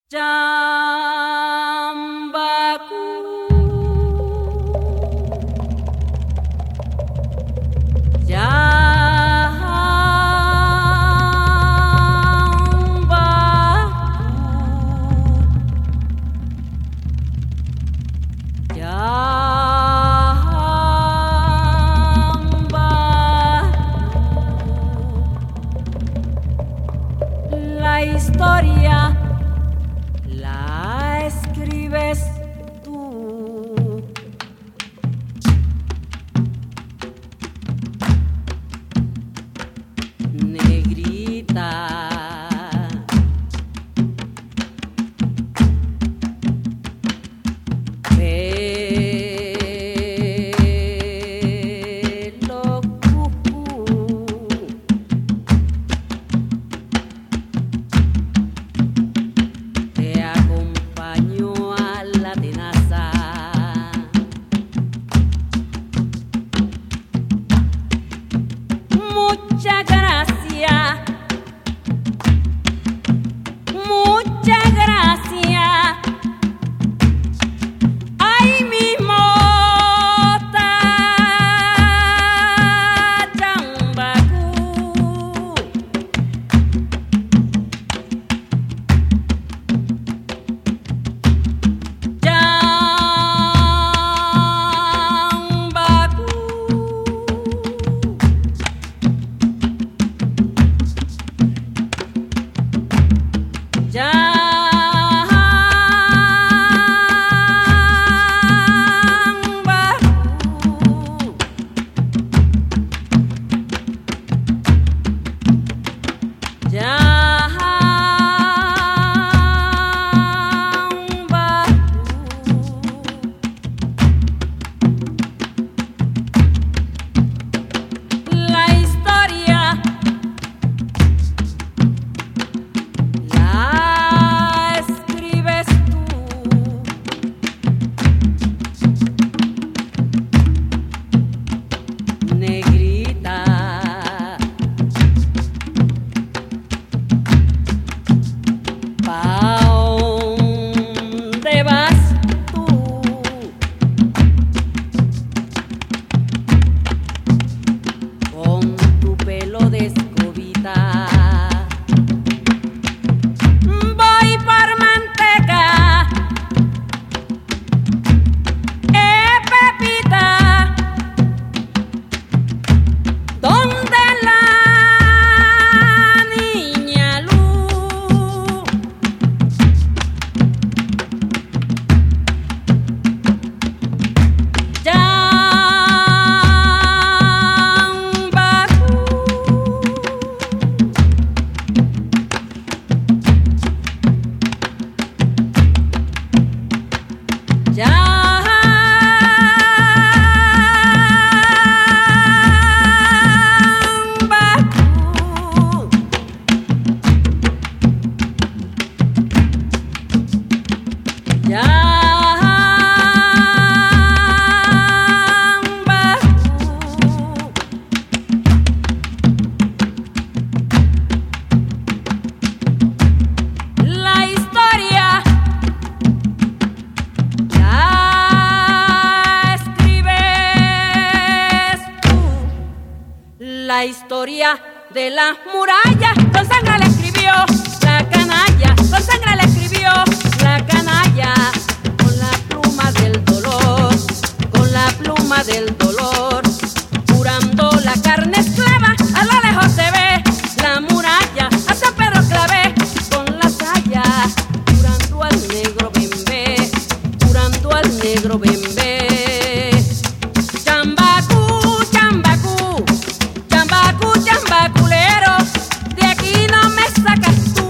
Chambacu, la historia la escribes tú. Negrita, pelo cucú, te acompañó a la tenaza. Muchas gracias, muchas gracias. Ay, mi mota Chambacu, la historia la escribes tú. Negrita, ¿pa' dónde vas tú? Con tu pelo de escobita. Voy por manteca, Pepita, ¿dónde la niña Luz? La historia la escribes tú. La historia de las murallas con sangre la escribió la canalla, con sangre la escribió la canalla, con la pluma del dolor, con la pluma del dolor, curando la carne esclava. A lo lejos se ve la muralla, a San Pedro clavé con la saya, curando al negro bembé, curando al negro bembé. Chambacu, chambacu, chambacu, chambaculero, de aquí no me sacas tú.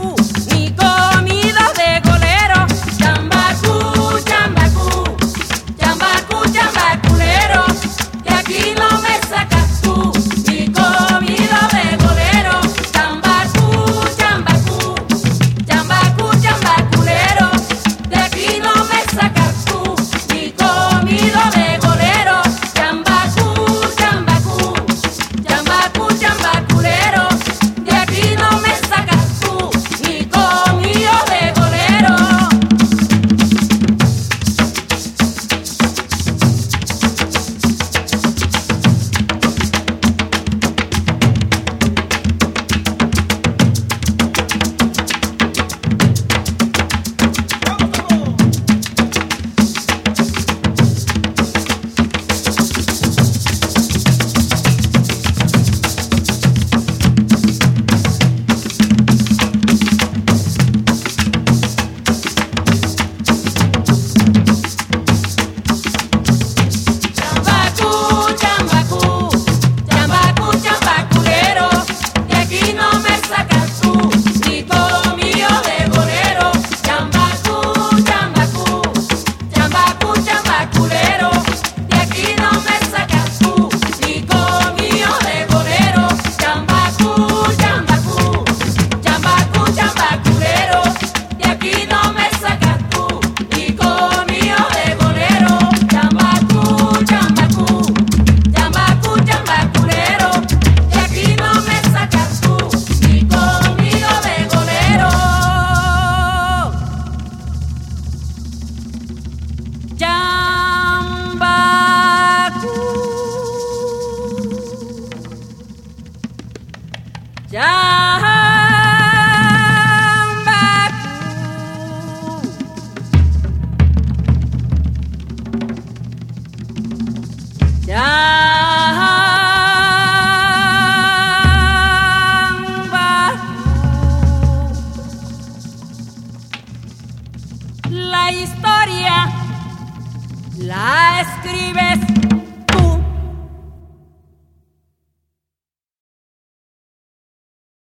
la escribes